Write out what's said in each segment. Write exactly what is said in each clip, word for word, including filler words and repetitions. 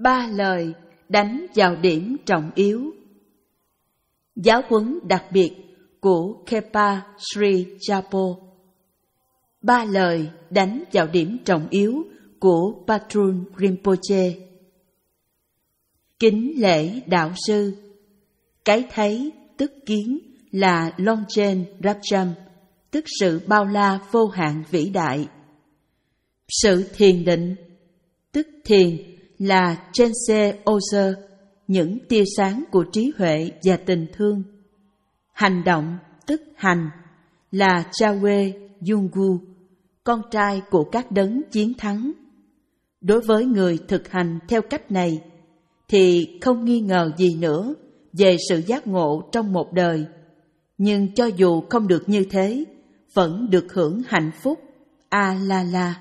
Ba lời đánh vào điểm trọng yếu. Giáo huấn đặc biệt của Khepa Sri Chapo. Ba lời đánh vào điểm trọng yếu của Patrul Rinpoche. Kính lễ đạo sư. Cái thấy tức kiến là Longchen Rabjam, tức sự bao la vô hạn vĩ đại. Sự thiền định, tức thiền là Chense Ozer, những tia sáng của trí huệ và tình thương. Hành động, tức hành, là Chawe Yungu, con trai của các đấng chiến thắng. Đối với người thực hành theo cách này, thì không nghi ngờ gì nữa về sự giác ngộ trong một đời. Nhưng cho dù không được như thế, vẫn được hưởng hạnh phúc A-la-la.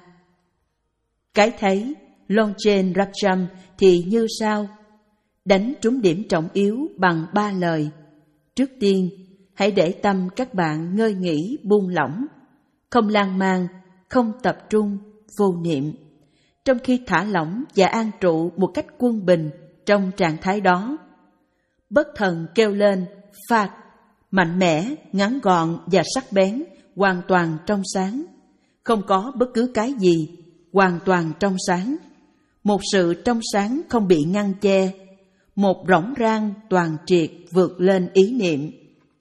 Cái thấy Longchen Rabjam thì như sau: đánh trúng điểm trọng yếu bằng ba lời. Trước tiên, hãy để tâm các bạn ngơi nghỉ buông lỏng, không lan man, không tập trung, vô niệm. Trong khi thả lỏng và an trụ một cách quân bình trong trạng thái đó, bất thần kêu lên phạt, mạnh mẽ, ngắn gọn và sắc bén, hoàn toàn trong sáng. Không có bất cứ cái gì, hoàn toàn trong sáng. Một sự trong sáng không bị ngăn che, một rỗng rang toàn triệt vượt lên ý niệm.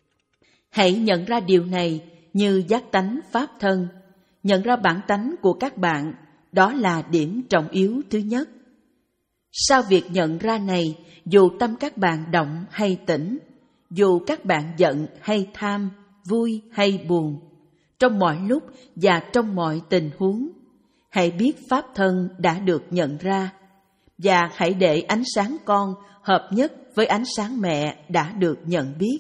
Hãy nhận ra điều này như giác tánh pháp thân. Nhận ra bản tánh của các bạn, đó là điểm trọng yếu thứ nhất. Sau việc nhận ra này, dù tâm các bạn động hay tĩnh, dù các bạn giận hay tham, vui hay buồn, trong mọi lúc và trong mọi tình huống, hãy biết pháp thân đã được nhận ra, và hãy để ánh sáng con hợp nhất với ánh sáng mẹ đã được nhận biết.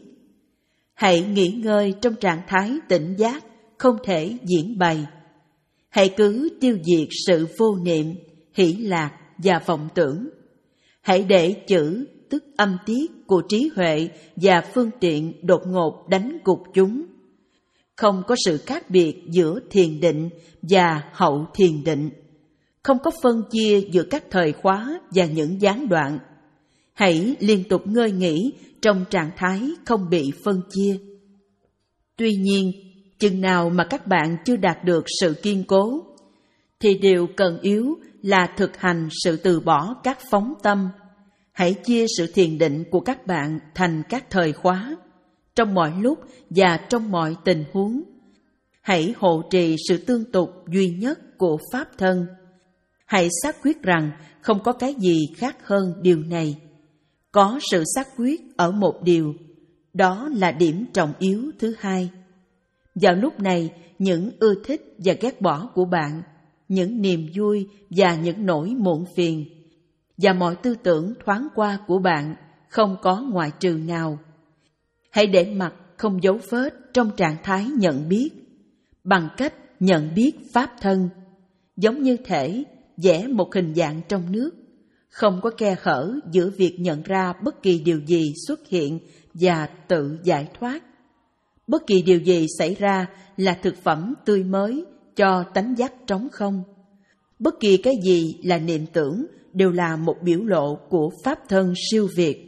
Hãy nghỉ ngơi trong trạng thái tỉnh giác, không thể diễn bày. Hãy cứ tiêu diệt sự vô niệm, hỷ lạc và vọng tưởng. Hãy để chữ, tức âm tiết của trí huệ và phương tiện đột ngột đánh gục chúng. Không có sự khác biệt giữa thiền định và hậu thiền định. Không có phân chia giữa các thời khóa và những gián đoạn. Hãy liên tục ngơi nghỉ trong trạng thái không bị phân chia. Tuy nhiên, chừng nào mà các bạn chưa đạt được sự kiên cố, thì điều cần yếu là thực hành sự từ bỏ các phóng tâm. Hãy chia sự thiền định của các bạn thành các thời khóa, trong mọi lúc và trong mọi tình huống. Hãy hộ trì sự tương tục duy nhất của pháp thân. Hãy xác quyết rằng không có cái gì khác hơn điều này. Có sự xác quyết ở một điều, đó là điểm trọng yếu thứ hai. Vào lúc này, những ưa thích và ghét bỏ của bạn, những niềm vui và những nỗi muộn phiền, và mọi tư tưởng thoáng qua của bạn không có ngoại trừ nào. Hãy để mặc không dấu vết trong trạng thái nhận biết, bằng cách nhận biết pháp thân, giống như thể vẽ một hình dạng trong nước, không có khe hở giữa việc nhận ra bất kỳ điều gì xuất hiện và tự giải thoát. Bất kỳ điều gì xảy ra là thực phẩm tươi mới cho tánh giác trống không. Bất kỳ cái gì là niệm tưởng đều là một biểu lộ của pháp thân siêu việt.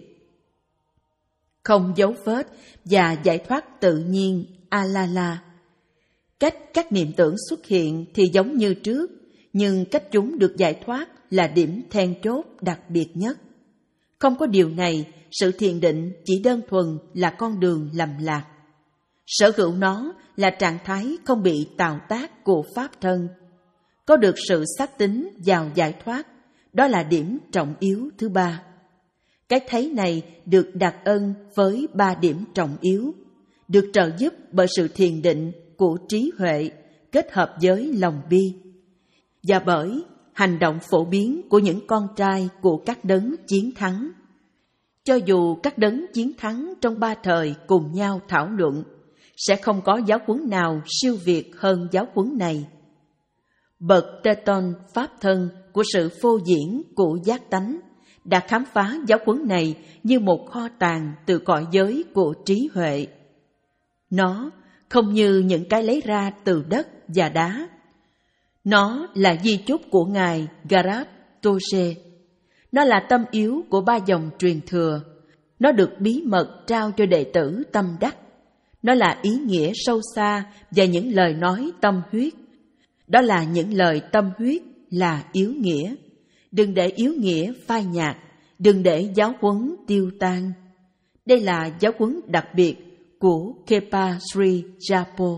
Không dấu vết và giải thoát tự nhiên A-la-la. Cách các niệm tưởng xuất hiện thì giống như trước, nhưng cách chúng được giải thoát là điểm then chốt đặc biệt nhất. Không có điều này, sự thiền định chỉ đơn thuần là con đường lầm lạc. Sở hữu nó là trạng thái không bị tào tác của pháp thân. Có được sự xác tín vào giải thoát, đó là điểm trọng yếu thứ ba. Cái thấy này được đặc ân với ba điểm trọng yếu, được trợ giúp bởi sự thiền định của trí huệ kết hợp với lòng bi, và bởi hành động phổ biến của những con trai của các đấng chiến thắng. Cho dù các đấng chiến thắng trong ba thời cùng nhau thảo luận, sẽ không có giáo huấn nào siêu việt hơn giáo huấn này. Bậc Teton pháp thân của sự phô diễn của giác tánh đã khám phá giáo huấn này như một kho tàng từ cõi giới của trí huệ. Nó không như những cái lấy ra từ đất và đá. Nó là di chúc của Ngài Garat Toshe. Nó là tâm yếu của ba dòng truyền thừa. Nó được bí mật trao cho đệ tử tâm đắc. Nó là ý nghĩa sâu xa và những lời nói tâm huyết. Đó là những lời tâm huyết là yếu nghĩa. Đừng để yếu nghĩa phai nhạt, đừng để giáo huấn tiêu tan. Đây là giáo huấn đặc biệt của Kepa Sri Japo.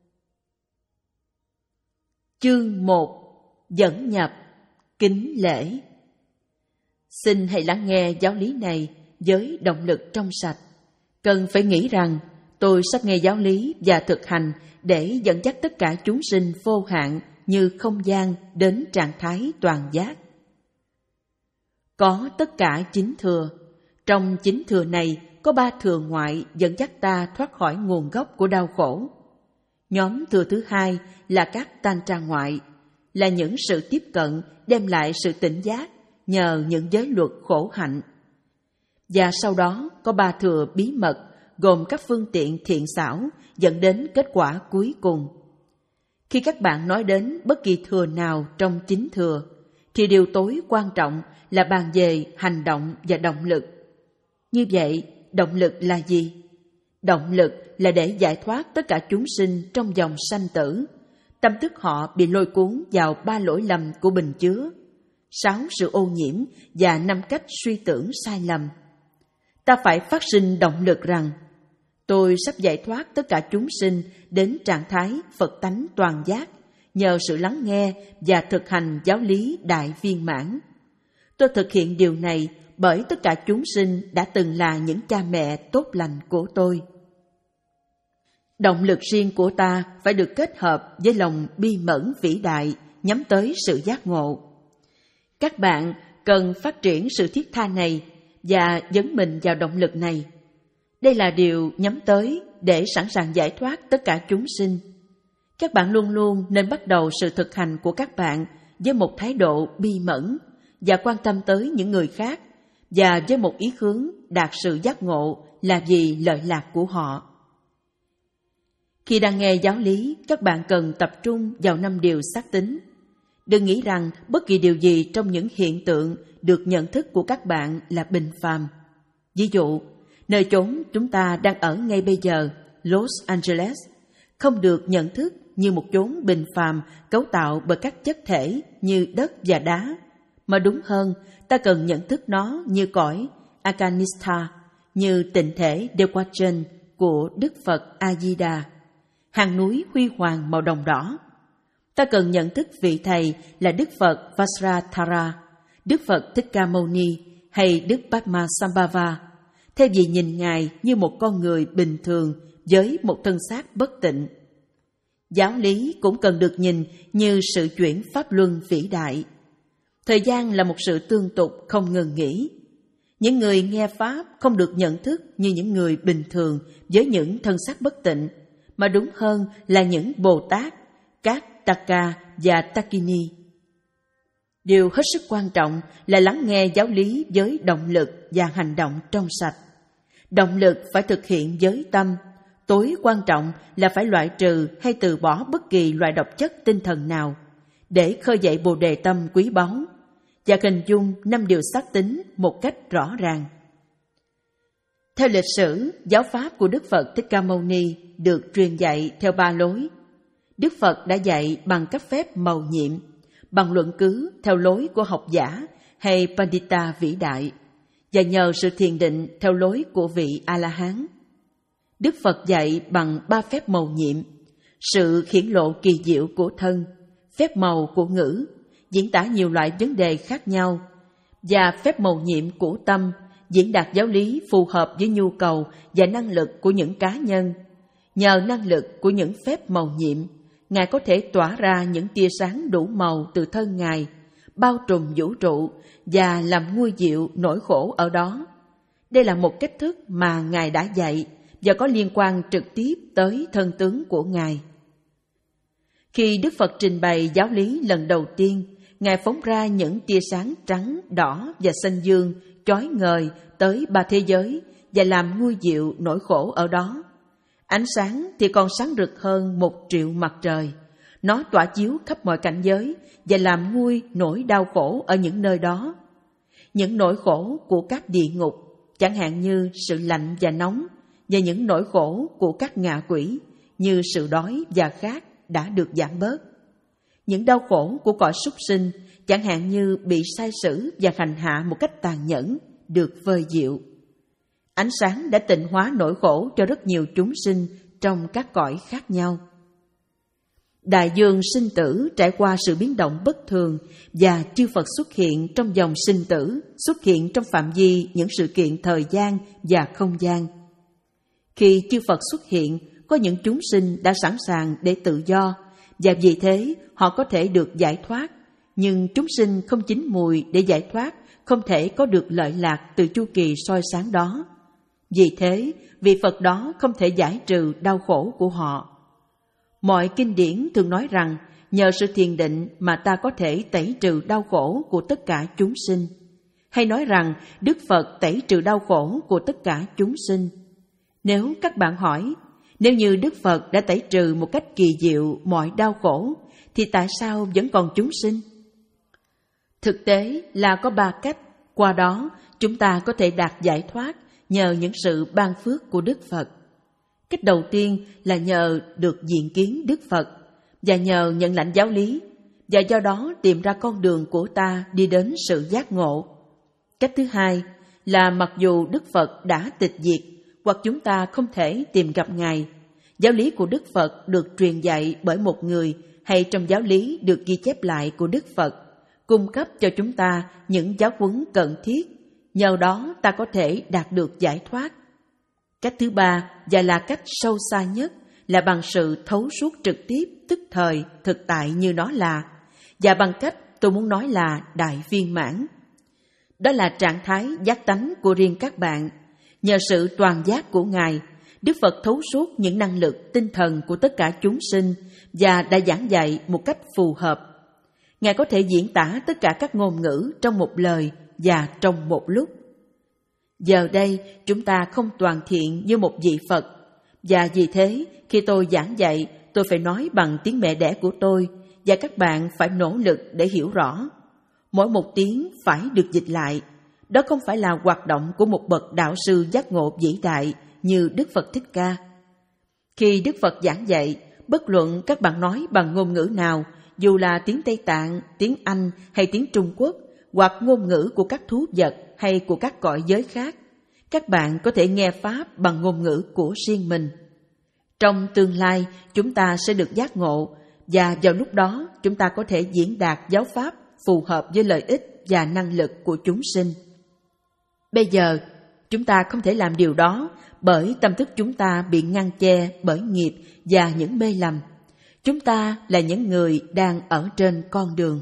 Chương một. Dẫn nhập, kính lễ. Xin hãy lắng nghe giáo lý này với động lực trong sạch. Cần phải nghĩ rằng tôi sắp nghe giáo lý và thực hành để dẫn dắt tất cả chúng sinh vô hạn như không gian đến trạng thái toàn giác. Có tất cả chín thừa. Trong chín thừa này có ba thừa ngoại dẫn dắt ta thoát khỏi nguồn gốc của đau khổ. Nhóm thừa thứ hai là các tantra ngoại, là những sự tiếp cận đem lại sự tỉnh giác nhờ những giới luật khổ hạnh. Và sau đó có ba thừa bí mật gồm các phương tiện thiện xảo dẫn đến kết quả cuối cùng. Khi các bạn nói đến bất kỳ thừa nào trong chín thừa, thì điều tối quan trọng là bàn về hành động và động lực. Như vậy, động lực là gì? Động lực là để giải thoát tất cả chúng sinh trong dòng sanh tử. Tâm thức họ bị lôi cuốn vào ba lỗi lầm của bình chứa, sáu sự ô nhiễm và năm cách suy tưởng sai lầm. Ta phải phát sinh động lực rằng tôi sắp giải thoát tất cả chúng sinh đến trạng thái Phật tánh toàn giác nhờ sự lắng nghe và thực hành giáo lý đại viên mãn. Tôi thực hiện điều này bởi tất cả chúng sinh đã từng là những cha mẹ tốt lành của tôi. Động lực riêng của ta phải được kết hợp với lòng bi mẫn vĩ đại nhắm tới sự giác ngộ. Các bạn cần phát triển sự thiết tha này và dấn mình vào động lực này. Đây là điều nhắm tới để sẵn sàng giải thoát tất cả chúng sinh. Các bạn luôn luôn nên bắt đầu sự thực hành của các bạn với một thái độ bi mẫn và quan tâm tới những người khác, và với một ý hướng đạt sự giác ngộ là vì lợi lạc của họ. Khi đang nghe giáo lý, các bạn cần tập trung vào năm điều xác tín. Đừng nghĩ rằng bất kỳ điều gì trong những hiện tượng được nhận thức của các bạn là bình phàm. Ví dụ, nơi chốn chúng ta đang ở ngay bây giờ, Los Angeles, không được nhận thức như một chốn bình phàm cấu tạo bởi các chất thể như đất và đá, mà đúng hơn, ta cần nhận thức nó như cõi Akanistha, như tịnh thể Dewachen của Đức Phật A-di-đà, hàng núi huy hoàng màu đồng đỏ. Ta cần nhận thức vị thầy là Đức Phật Vajrathara, Đức Phật Thích Ca Mâu Ni hay Đức Padmasambhava, thay vì nhìn Ngài như một con người bình thường với một thân xác bất tịnh. Giáo lý cũng cần được nhìn như sự chuyển pháp luân vĩ đại. Thời gian là một sự tương tục không ngừng nghỉ. Những người nghe Pháp không được nhận thức như những người bình thường với những thân xác bất tịnh, mà đúng hơn là những Bồ Tát, các Taka và Takini. Điều hết sức quan trọng là lắng nghe giáo lý với động lực và hành động trong sạch. Động lực phải thực hiện với tâm. Tối quan trọng là phải loại trừ hay từ bỏ bất kỳ loại độc chất tinh thần nào để khơi dậy Bồ Đề tâm quý báu và hình dung năm điều xác tín một cách rõ ràng. Theo lịch sử, giáo pháp của Đức Phật Thích Ca Mâu Ni được truyền dạy theo ba lối. Đức Phật đã dạy bằng các phép mầu nhiệm, bằng luận cứ theo lối của học giả hay Pandita vĩ đại, và nhờ sự thiền định theo lối của vị A-la-hán. Đức Phật dạy bằng ba phép mầu nhiệm: sự hiển lộ kỳ diệu của thân, phép màu của ngữ, diễn tả nhiều loại vấn đề khác nhau, và phép mầu nhiệm của tâm, diễn đạt giáo lý phù hợp với nhu cầu và năng lực của những cá nhân. Nhờ năng lực của những phép mầu nhiệm, Ngài có thể tỏa ra những tia sáng đủ màu từ thân Ngài, bao trùm vũ trụ và làm nguôi dịu nỗi khổ ở đó. Đây là một cách thức mà Ngài đã dạy và có liên quan trực tiếp tới thân tướng của Ngài. Khi Đức Phật trình bày giáo lý lần đầu tiên, Ngài phóng ra những tia sáng trắng, đỏ và xanh dương chói ngời tới ba thế giới và làm nguôi dịu nỗi khổ ở đó. Ánh sáng thì còn sáng rực hơn một triệu mặt trời. Nó tỏa chiếu khắp mọi cảnh giới và làm nguôi nỗi đau khổ ở những nơi đó. những nỗi khổ của các địa ngục, chẳng hạn như sự lạnh và nóng, và những nỗi khổ của các ngạ quỷ như sự đói và khát đã được giảm bớt. Những đau khổ của cõi súc sinh, chẳng hạn như bị sai xử và hành hạ một cách tàn nhẫn, được vơi dịu. Ánh sáng đã tịnh hóa nỗi khổ cho rất nhiều chúng sinh trong các cõi khác nhau. Đại dương sinh tử trải qua sự biến động bất thường, và chư Phật xuất hiện trong dòng sinh tử, xuất hiện trong phạm vi những sự kiện thời gian và không gian. Khi chư Phật xuất hiện, có những chúng sinh đã sẵn sàng để tự do, và vì thế họ có thể được giải thoát. Nhưng chúng sinh không chín mùi để giải thoát, không thể có được lợi lạc từ chu kỳ soi sáng đó. Vì thế, vị Phật đó không thể giải trừ đau khổ của họ. Mọi kinh điển thường nói rằng nhờ sự thiền định mà ta có thể tẩy trừ đau khổ của tất cả chúng sinh. Hay nói rằng Đức Phật tẩy trừ đau khổ của tất cả chúng sinh. Nếu các bạn hỏi, nếu như Đức Phật đã tẩy trừ một cách kỳ diệu mọi đau khổ, thì tại sao vẫn còn chúng sinh? Thực tế là có ba cách, qua đó chúng ta có thể đạt giải thoát nhờ những sự ban phước của Đức Phật. Cách đầu tiên là nhờ được diện kiến Đức Phật, và nhờ nhận lãnh giáo lý, và do đó tìm ra con đường của ta đi đến sự giác ngộ. Cách thứ hai là mặc dù Đức Phật đã tịch diệt, hoặc chúng ta không thể tìm gặp Ngài, giáo lý của Đức Phật được truyền dạy bởi một người, hay trong giáo lý được ghi chép lại của Đức Phật, cung cấp cho chúng ta những giáo huấn cần thiết, nhờ đó ta có thể đạt được giải thoát. Cách thứ ba, và là cách sâu xa nhất, là bằng sự thấu suốt trực tiếp, tức thời, thực tại như nó là, và bằng cách tôi muốn nói là đại viên mãn. Đó là trạng thái giác tánh của riêng các bạn. Nhờ sự toàn giác của Ngài, Đức Phật thấu suốt những năng lực tinh thần của tất cả chúng sinh và đã giảng dạy một cách phù hợp. Ngài có thể diễn tả tất cả các ngôn ngữ trong một lời và trong một lúc. Giờ đây, chúng ta không toàn thiện như một vị Phật, và vì thế, khi tôi giảng dạy, tôi phải nói bằng tiếng mẹ đẻ của tôi, và các bạn phải nỗ lực để hiểu rõ. Mỗi một tiếng phải được dịch lại. Đó không phải là hoạt động của một bậc đạo sư giác ngộ vĩ đại như Đức Phật Thích Ca. Khi Đức Phật giảng dạy, bất luận các bạn nói bằng ngôn ngữ nào, dù là tiếng Tây Tạng, tiếng Anh hay tiếng Trung Quốc, hoặc ngôn ngữ của các thú vật hay của các cõi giới khác, các bạn có thể nghe Pháp bằng ngôn ngữ của riêng mình. Trong tương lai, chúng ta sẽ được giác ngộ, và vào lúc đó chúng ta có thể diễn đạt giáo Pháp phù hợp với lợi ích và năng lực của chúng sinh. Bây giờ, chúng ta không thể làm điều đó bởi tâm thức chúng ta bị ngăn che bởi nghiệp và những mê lầm. Chúng ta là những người đang ở trên con đường.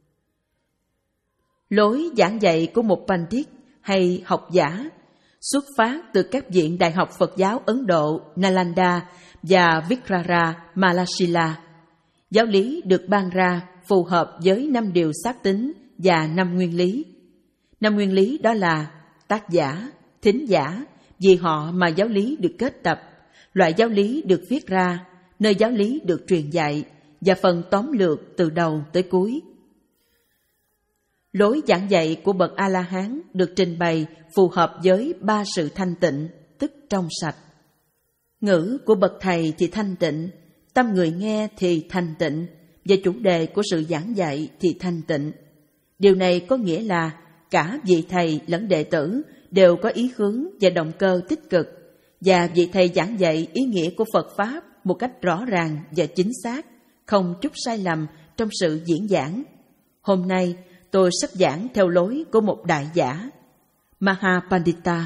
Lối giảng dạy của một Pandit hay học giả xuất phát từ các viện đại học Phật giáo Ấn Độ, Nalanda và Vikrara, Malashila. Giáo lý được ban ra phù hợp với năm điều xác tính và năm nguyên lý. Năm nguyên lý đó là tác giả, thính giả, vì họ mà giáo lý được kết tập, loại giáo lý được viết ra, nơi giáo lý được truyền dạy, và phần tóm lược từ đầu tới cuối. Lối giảng dạy của bậc A-la-hán được trình bày phù hợp với ba sự thanh tịnh, tức trong sạch. Ngữ của bậc thầy thì thanh tịnh, tâm người nghe thì thanh tịnh, và chủ đề của sự giảng dạy thì thanh tịnh. Điều này có nghĩa là cả vị thầy lẫn đệ tử đều có ý hướng và động cơ tích cực, và vị thầy giảng dạy ý nghĩa của Phật Pháp một cách rõ ràng và chính xác, không chút sai lầm trong sự diễn giảng. Hôm nay, tôi sắp giảng theo lối của một đại giả, Mahapandita.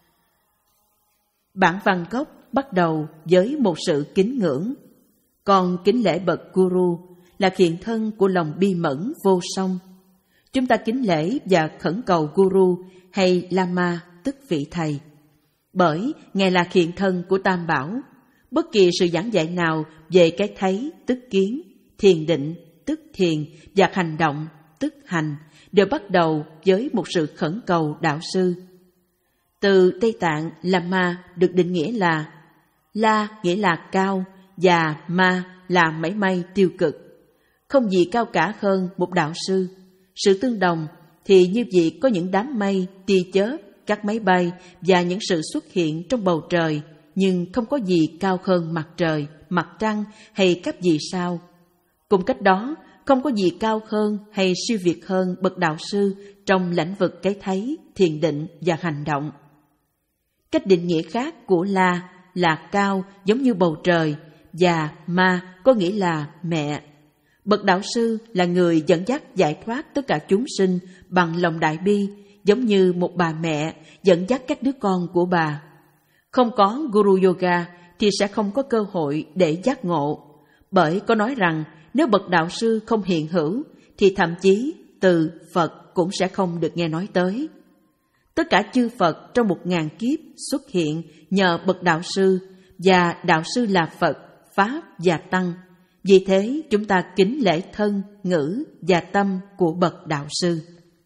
Bản văn gốc bắt đầu với một sự kính ngưỡng, còn kính lễ bậc Guru là hiện thân của lòng bi mẫn vô song. Chúng ta kính lễ và khẩn cầu Guru hay Lama, tức vị thầy, bởi Ngài là hiện thân của Tam Bảo. Bất kỳ sự giảng dạy nào về cái thấy, tức kiến, thiền định, tức thiền, và hành động, tức hành, đều bắt đầu với một sự khẩn cầu đạo sư. Từ Tây Tạng, Lama được định nghĩa là La nghĩa là cao, và Ma là mảy may tiêu cực. Không gì cao cả hơn một đạo sư. Sự tương đồng thì như việc có những đám mây, tia chớp, các máy bay và những sự xuất hiện trong bầu trời, nhưng không có gì cao hơn mặt trời, mặt trăng hay các vì sao. Cùng cách đó, không có gì cao hơn hay siêu việt hơn bậc đạo sư trong lĩnh vực cái thấy, thiền định và hành động. Cách định nghĩa khác của La là cao giống như bầu trời, và Ma có nghĩa là mẹ. Bậc đạo sư là người dẫn dắt giải thoát tất cả chúng sinh bằng lòng đại bi, giống như một bà mẹ dẫn dắt các đứa con của bà. Không có Guru Yoga thì sẽ không có cơ hội để giác ngộ, bởi có nói rằng nếu bậc đạo sư không hiện hữu thì thậm chí từ Phật cũng sẽ không được nghe nói tới. Tất cả chư Phật trong một ngàn kiếp xuất hiện nhờ bậc đạo sư, và đạo sư là Phật, Pháp và Tăng. Vì thế chúng ta kính lễ thân, ngữ và tâm của bậc đạo sư.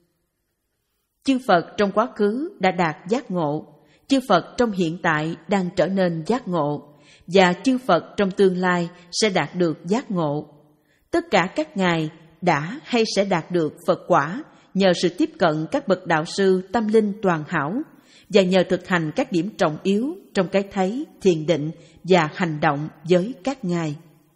Chư Phật trong quá khứ đã đạt giác ngộ, chư Phật trong hiện tại đang trở nên giác ngộ, và chư Phật trong tương lai sẽ đạt được giác ngộ. Tất cả các ngài đã hay sẽ đạt được Phật quả nhờ sự tiếp cận các bậc đạo sư tâm linh toàn hảo, và nhờ thực hành các điểm trọng yếu trong cái thấy, thiền định và hành động với các ngài.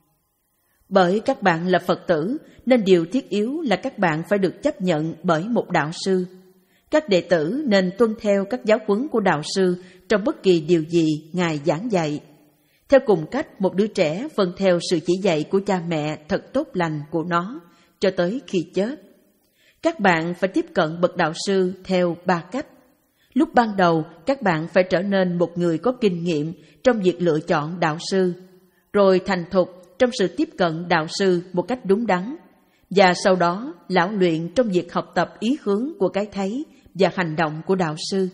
Bởi các bạn là Phật tử, nên điều thiết yếu là các bạn phải được chấp nhận bởi một đạo sư. Các đệ tử nên tuân theo các giáo huấn của đạo sư trong bất kỳ điều gì ngài giảng dạy. Theo cùng cách một đứa trẻ vâng theo sự chỉ dạy của cha mẹ thật tốt lành của nó cho tới khi chết. Các bạn phải tiếp cận bậc đạo sư theo ba cách. Lúc ban đầu, các bạn phải trở nên một người có kinh nghiệm trong việc lựa chọn đạo sư, rồi thành thục trong sự tiếp cận đạo sư một cách đúng đắn, và sau đó lão luyện trong việc học tập ý hướng của cái thấy và hành động của đạo sư.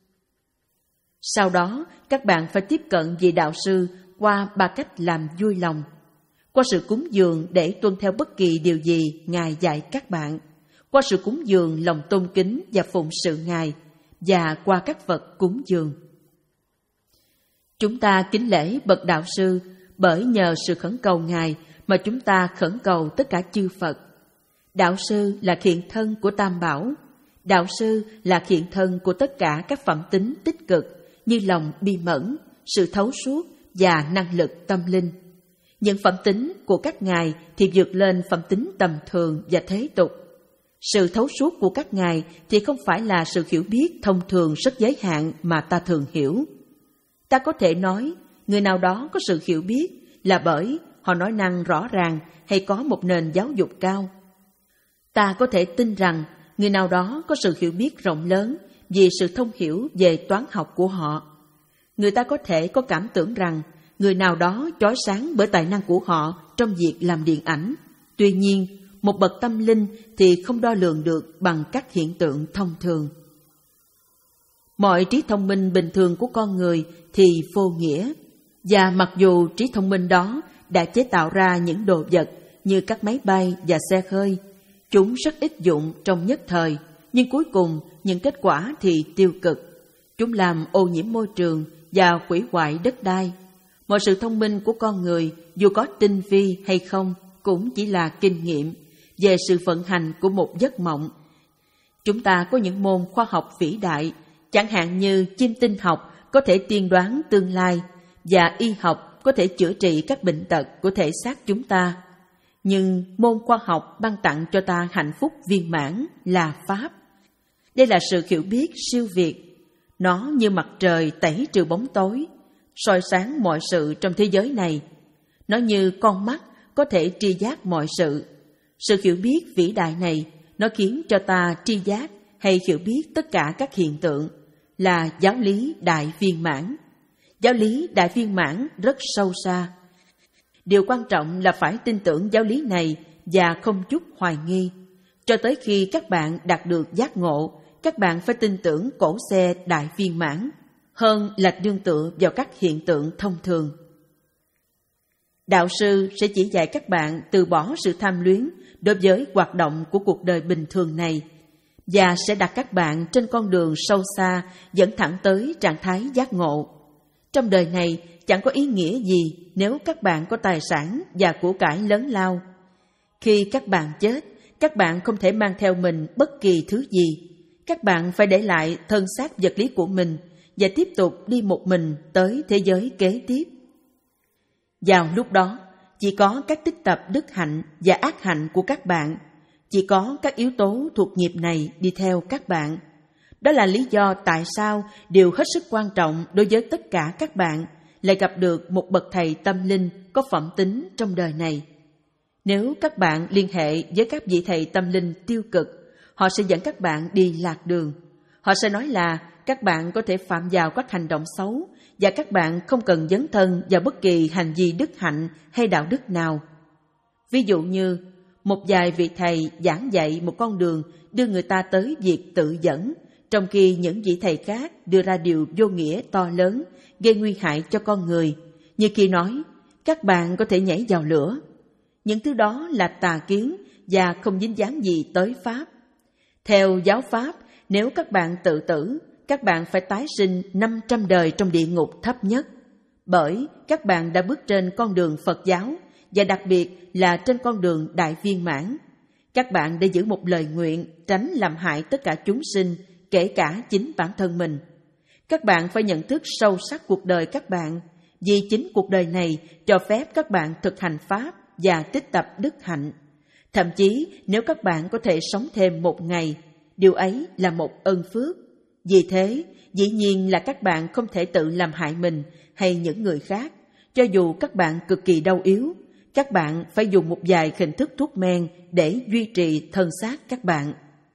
Sau đó, các bạn phải tiếp cận vị đạo sư qua ba cách làm vui lòng: qua sự cúng dường để tuân theo bất kỳ điều gì ngài dạy các bạn, qua sự cúng dường lòng tôn kính và phụng sự ngài, và qua các vật cúng dường. Chúng ta kính lễ bậc đạo sư bởi nhờ sự khẩn cầu ngài mà chúng ta khẩn cầu tất cả chư Phật. Đạo sư là hiện thân của Tam Bảo. Đạo sư là hiện thân của tất cả các phẩm tính tích cực như lòng bi mẫn, sự thấu suốt và năng lực tâm linh. Những phẩm tính của các ngài thì vượt lên phẩm tính tầm thường và thế tục. Sự thấu suốt của các ngài thì không phải là sự hiểu biết thông thường rất giới hạn mà ta thường hiểu. Ta có thể nói người nào đó có sự hiểu biết là bởi họ nói năng rõ ràng hay có một nền giáo dục cao. Ta có thể tin rằng người nào đó có sự hiểu biết rộng lớn vì sự thông hiểu về toán học của họ. Người ta có thể có cảm tưởng rằng người nào đó chói sáng bởi tài năng của họ trong việc làm điện ảnh. Tuy nhiên, một bậc tâm linh thì không đo lường được bằng các hiện tượng thông thường. Mọi trí thông minh bình thường của con người thì vô nghĩa, và mặc dù trí thông minh đó đã chế tạo ra những đồ vật như các máy bay và xe hơi, chúng rất ít dụng trong nhất thời, nhưng cuối cùng những kết quả thì tiêu cực. Chúng làm ô nhiễm môi trường và hủy hoại đất đai. Mọi sự thông minh của con người, dù có tinh vi hay không, cũng chỉ là kinh nghiệm về sự vận hành của một giấc mộng. Chúng ta có những môn khoa học vĩ đại, chẳng hạn như chim tinh học có thể tiên đoán tương lai, và y học có thể chữa trị các bệnh tật của thể xác chúng ta. Nhưng môn khoa học ban tặng cho ta hạnh phúc viên mãn là Pháp. Đây là sự hiểu biết siêu việt. Nó như mặt trời tẩy trừ bóng tối, soi sáng mọi sự trong thế giới này. Nó như con mắt có thể tri giác mọi sự. Sự hiểu biết vĩ đại này, nó khiến cho ta tri giác hay hiểu biết tất cả các hiện tượng, là giáo lý đại viên mãn. Giáo lý đại viên mãn rất sâu xa. Điều quan trọng là phải tin tưởng giáo lý này và không chút hoài nghi. Cho tới khi các bạn đạt được giác ngộ, các bạn phải tin tưởng cổ xe đại viên mãn, hơn là nương tựa vào các hiện tượng thông thường. Đạo sư sẽ chỉ dạy các bạn từ bỏ sự tham luyến đối với hoạt động của cuộc đời bình thường này, và sẽ đặt các bạn trên con đường sâu xa dẫn thẳng tới trạng thái giác ngộ. Trong đời này chẳng có ý nghĩa gì nếu các bạn có tài sản và của cải lớn lao. Khi các bạn chết các bạn không thể mang theo mình bất kỳ thứ gì. Các bạn phải để lại thân xác vật lý của mình và tiếp tục đi một mình tới thế giới kế tiếp. Vào lúc đó, chỉ có các tích tập đức hạnh và ác hạnh của các bạn, chỉ có các yếu tố thuộc nghiệp này đi theo các bạn. Đó là lý do tại sao điều hết sức quan trọng đối với tất cả các bạn lại gặp được một bậc thầy tâm linh có phẩm tính trong đời này. Nếu các bạn liên hệ với các vị thầy tâm linh tiêu cực, họ sẽ dẫn các bạn đi lạc đường. Họ sẽ nói là các bạn có thể phạm vào các hành động xấu và các bạn không cần dấn thân vào bất kỳ hành vi đức hạnh hay đạo đức nào. Ví dụ như, một vài vị thầy giảng dạy một con đường đưa người ta tới việc tự dẫn, trong khi những vị thầy khác đưa ra điều vô nghĩa to lớn, gây nguy hại cho con người, như khi nói, các bạn có thể nhảy vào lửa. Những thứ đó là tà kiến và không dính dáng gì tới Pháp. Theo giáo Pháp, nếu các bạn tự tử, các bạn phải tái sinh năm trăm đời trong địa ngục thấp nhất, bởi các bạn đã bước trên con đường Phật giáo và đặc biệt là trên con đường đại viên mãn. Các bạn đã giữ một lời nguyện tránh làm hại tất cả chúng sinh, kể cả chính bản thân mình. Các bạn phải nhận thức sâu sắc cuộc đời các bạn, vì chính cuộc đời này cho phép các bạn thực hành Pháp và tích tập đức hạnh. Thậm chí nếu các bạn có thể sống thêm một ngày, điều ấy là một ân phước. Vì thế, dĩ nhiên là các bạn không thể tự làm hại mình hay những người khác, cho dù các bạn cực kỳ đau yếu. Các bạn phải dùng một vài hình thức thuốc men để duy trì thân xác các bạn.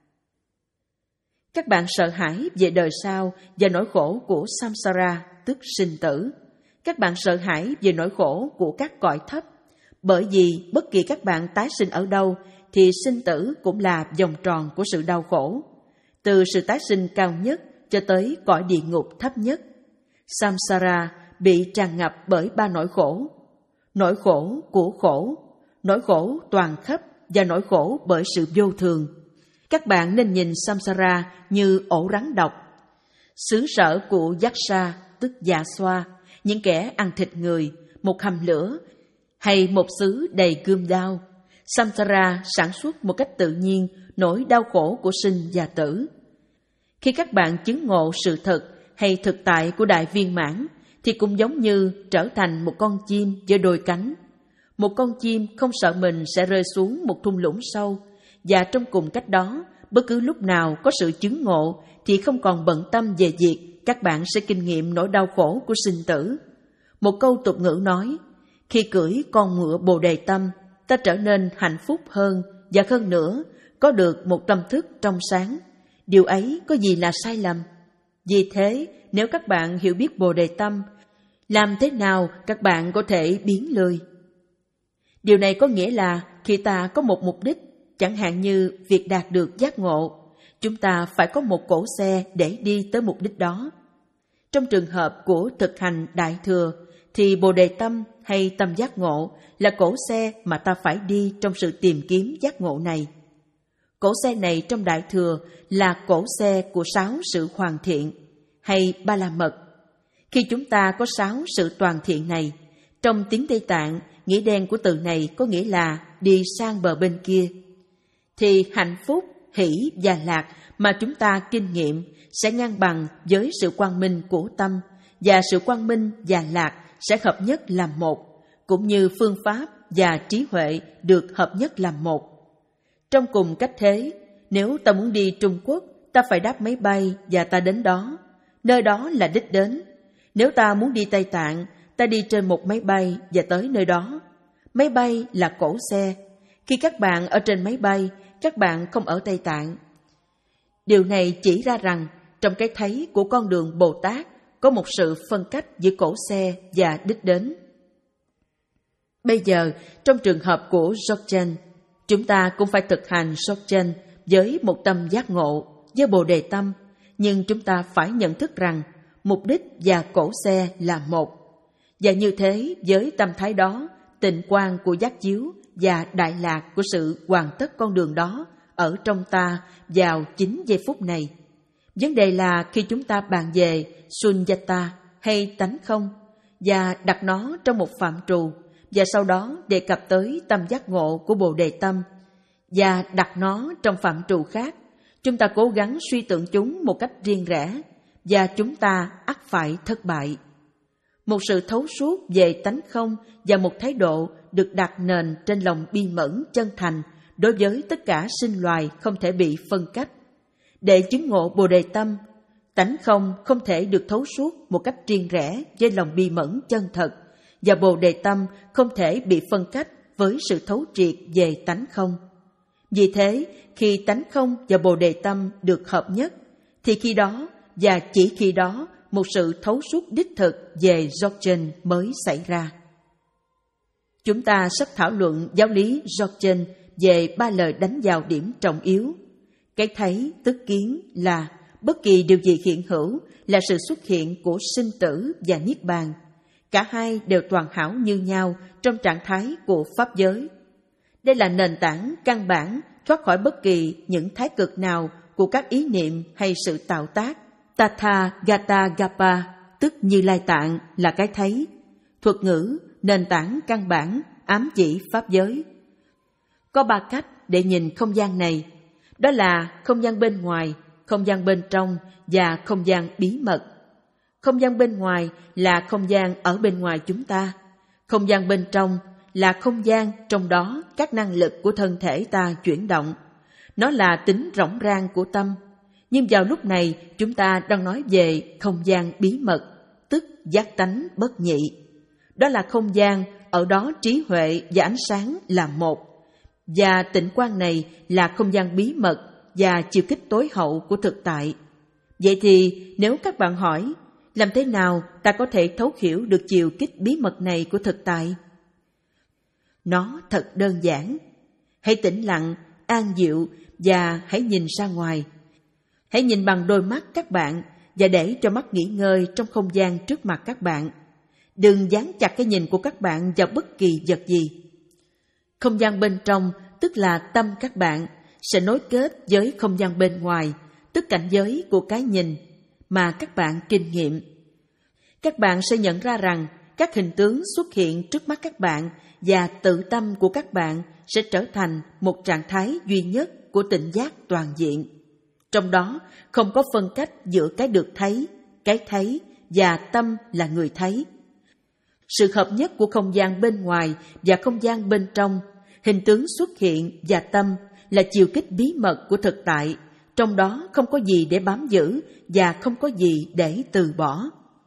Các bạn sợ hãi về đời sau và nỗi khổ của samsara, tức sinh tử. Các bạn sợ hãi về nỗi khổ của các cõi thấp, bởi vì bất kỳ các bạn tái sinh ở đâu thì sinh tử cũng là vòng tròn của sự đau khổ, từ sự tái sinh cao nhất cho tới cõi địa ngục thấp nhất. Samsara bị tràn ngập bởi ba nỗi khổ: nỗi khổ của khổ, nỗi khổ toàn khắp và nỗi khổ bởi sự vô thường. Các bạn nên nhìn samsara như ổ rắn độc, xứ sở của yaksha, tức dạ xoa, những kẻ ăn thịt người, một hầm lửa hay một xứ đầy gươm đao. Samsara sản xuất một cách tự nhiên nỗi đau khổ của sinh và tử. Khi các bạn chứng ngộ sự thật hay thực tại của đại viên mãn, thì cũng giống như trở thành một con chim với đôi cánh. Một con chim không sợ mình sẽ rơi xuống một thung lũng sâu, và trong cùng cách đó, bất cứ lúc nào có sự chứng ngộ thì không còn bận tâm về việc các bạn sẽ kinh nghiệm nỗi đau khổ của sinh tử. Một câu tục ngữ nói, khi cưỡi con ngựa Bồ Đề Tâm, ta trở nên hạnh phúc hơn và hơn nữa, có được một tâm thức trong sáng. Điều ấy có gì là sai lầm? Vì thế, nếu các bạn hiểu biết Bồ Đề Tâm, làm thế nào các bạn có thể biến lười? Điều này có nghĩa là khi ta có một mục đích, chẳng hạn như việc đạt được giác ngộ, chúng ta phải có một cỗ xe để đi tới mục đích đó. Trong trường hợp của thực hành Đại Thừa, thì Bồ Đề Tâm hay tâm giác ngộ là cỗ xe mà ta phải đi trong sự tìm kiếm giác ngộ này. Cỗ xe này trong Đại Thừa là cỗ xe của sáu sự hoàn thiện, hay ba la mật. Khi chúng ta có sáu sự toàn thiện này, trong tiếng Tây Tạng, nghĩa đen của từ này có nghĩa là đi sang bờ bên kia, thì hạnh phúc, hỷ và lạc mà chúng ta kinh nghiệm sẽ ngang bằng với sự quang minh của tâm, và sự quang minh và lạc sẽ hợp nhất làm một, cũng như phương pháp và trí huệ được hợp nhất làm một. Trong cùng cách thế, nếu ta muốn đi Trung Quốc, ta phải đáp máy bay và ta đến đó. Nơi đó là đích đến. Nếu ta muốn đi Tây Tạng, ta đi trên một máy bay và tới nơi đó. Máy bay là cỗ xe. Khi các bạn ở trên máy bay, các bạn không ở Tây Tạng. Điều này chỉ ra rằng, trong cái thấy của con đường Bồ Tát, có một sự phân cách giữa cỗ xe và đích đến. Bây giờ, trong trường hợp của Dzogchen, chúng ta cũng phải thực hành Dzogchen với một tâm giác ngộ, với Bồ Đề Tâm, nhưng chúng ta phải nhận thức rằng mục đích và cỗ xe là một. Và như thế, với tâm thái đó, tịnh quang của giác chiếu và đại lạc của sự hoàn tất con đường đó ở trong ta vào chính giây phút này. Vấn đề là khi chúng ta bàn về Sunyata hay tánh không và đặt nó trong một phạm trù, và sau đó đề cập tới tâm giác ngộ của Bồ Đề Tâm, và đặt nó trong phạm trù khác, chúng ta cố gắng suy tưởng chúng một cách riêng rẽ và chúng ta ắt phải thất bại. Một sự thấu suốt về tánh không và một thái độ được đặt nền trên lòng bi mẫn chân thành đối với tất cả sinh loài không thể bị phân cách. Để chứng ngộ Bồ Đề tâm, tánh không không thể được thấu suốt một cách riêng rẽ với lòng bi mẫn chân thật, và Bồ Đề tâm không thể bị phân cách với sự thấu triệt về tánh không. Vì thế, khi tánh không và Bồ Đề tâm được hợp nhất, thì khi đó và chỉ khi đó một sự thấu suốt đích thực về Dzogchen mới xảy ra. Chúng ta sắp thảo luận giáo lý Dzogchen về ba lời đánh vào điểm trọng yếu. Cái thấy tức kiến là bất kỳ điều gì hiện hữu là sự xuất hiện của sinh tử và niết bàn. Cả hai đều toàn hảo như nhau trong trạng thái của pháp giới. Đây là nền tảng căn bản thoát khỏi bất kỳ những thái cực nào của các ý niệm hay sự tạo tác. Tathagata-gapa, tức Như Lai Tạng, là cái thấy. Thuật ngữ, nền tảng căn bản, ám chỉ pháp giới. Có ba cách để nhìn không gian này. Đó là không gian bên ngoài, không gian bên trong và không gian bí mật. Không gian bên ngoài là không gian ở bên ngoài chúng ta. Không gian bên trong là không gian trong đó các năng lực của thân thể ta chuyển động. Nó là tính rỗng rang của tâm. Nhưng vào lúc này chúng ta đang nói về không gian bí mật, tức giác tánh bất nhị. Đó là không gian ở đó trí huệ và ánh sáng là một. Và tịnh quang này là không gian bí mật và chiều kích tối hậu của thực tại. Vậy thì nếu các bạn hỏi, làm thế nào ta có thể thấu hiểu được chiều kích bí mật này của thực tại? Nó thật đơn giản. Hãy tĩnh lặng, an diệu và hãy nhìn ra ngoài. Hãy nhìn bằng đôi mắt các bạn và để cho mắt nghỉ ngơi trong không gian trước mặt các bạn. Đừng dán chặt cái nhìn của các bạn vào bất kỳ vật gì. Không gian bên trong, tức là tâm các bạn, sẽ nối kết với không gian bên ngoài, tức cảnh giới của cái nhìn mà các bạn kinh nghiệm. Các bạn sẽ nhận ra rằng các hình tướng xuất hiện trước mắt các bạn và tự tâm của các bạn sẽ trở thành một trạng thái duy nhất của tịnh giác toàn diện. Trong đó không có phân cách giữa cái được thấy, cái thấy và tâm là người thấy. Sự hợp nhất của không gian bên ngoài và không gian bên trong, hình tướng xuất hiện và tâm là chiều kích bí mật của thực tại. Trong đó không có gì để bám giữ và không có gì để từ bỏ.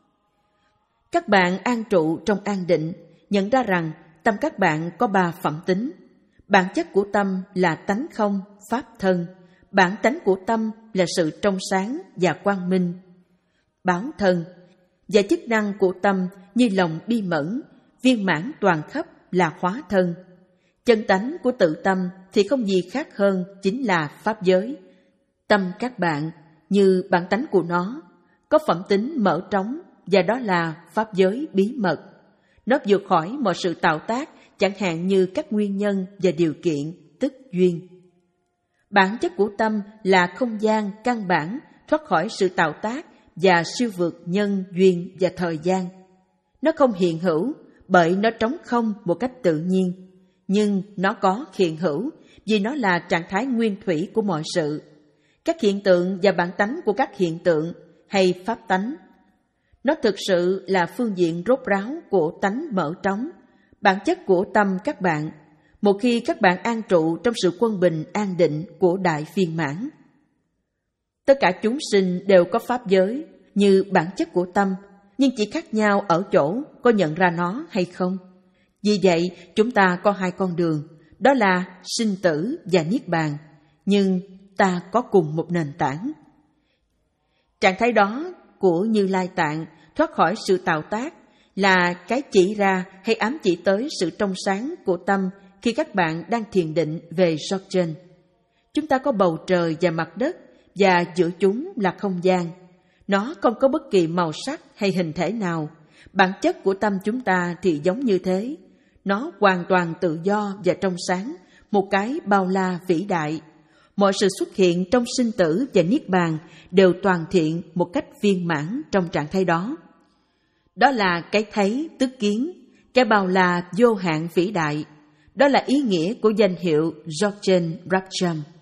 Các bạn an trụ trong an định, nhận ra rằng tâm các bạn có ba phẩm tính. Bản chất của tâm là tánh không, pháp thân. Bản tánh của tâm là sự trong sáng và quang minh, báo thân. Và chức năng của tâm như lòng bi mẫn, viên mãn toàn khắp là hóa thân. Chân tánh của tự tâm thì không gì khác hơn chính là pháp giới. Tâm các bạn như bản tánh của nó có phẩm tính mở trống và đó là pháp giới bí mật. Nó vượt khỏi mọi sự tạo tác, chẳng hạn như các nguyên nhân và điều kiện, tức duyên. Bản chất của tâm là không gian căn bản thoát khỏi sự tạo tác và siêu vượt nhân, duyên và thời gian. Nó không hiện hữu bởi nó trống không một cách tự nhiên, nhưng nó có hiện hữu vì nó là trạng thái nguyên thủy của mọi sự. Các hiện tượng và bản tánh của các hiện tượng hay pháp tánh. Nó thực sự là phương diện rốt ráo của tánh mở trống, bản chất của tâm các bạn, một khi các bạn an trụ trong sự quân bình an định của đại viên mãn. Tất cả chúng sinh đều có pháp giới như bản chất của tâm, nhưng chỉ khác nhau ở chỗ có nhận ra nó hay không. Vì vậy, chúng ta có hai con đường, đó là sinh tử và niết bàn, nhưng ta có cùng một nền tảng. Trạng thái đó của Như Lai Tạng thoát khỏi sự tạo tác là cái chỉ ra hay ám chỉ tới sự trong sáng của tâm khi các bạn đang thiền định về Dzogchen. Chúng ta có bầu trời và mặt đất và giữa chúng là không gian. Nó không có bất kỳ màu sắc hay hình thể nào. Bản chất của tâm chúng ta thì giống như thế. Nó hoàn toàn tự do và trong sáng, một cái bao la vĩ đại. Mọi sự xuất hiện trong sinh tử và niết bàn đều toàn thiện một cách viên mãn trong trạng thái đó. Đó là cái thấy tức kiến, cái bao la vô hạn vĩ đại. Đó là ý nghĩa của danh hiệu Dzogchen Rakcham.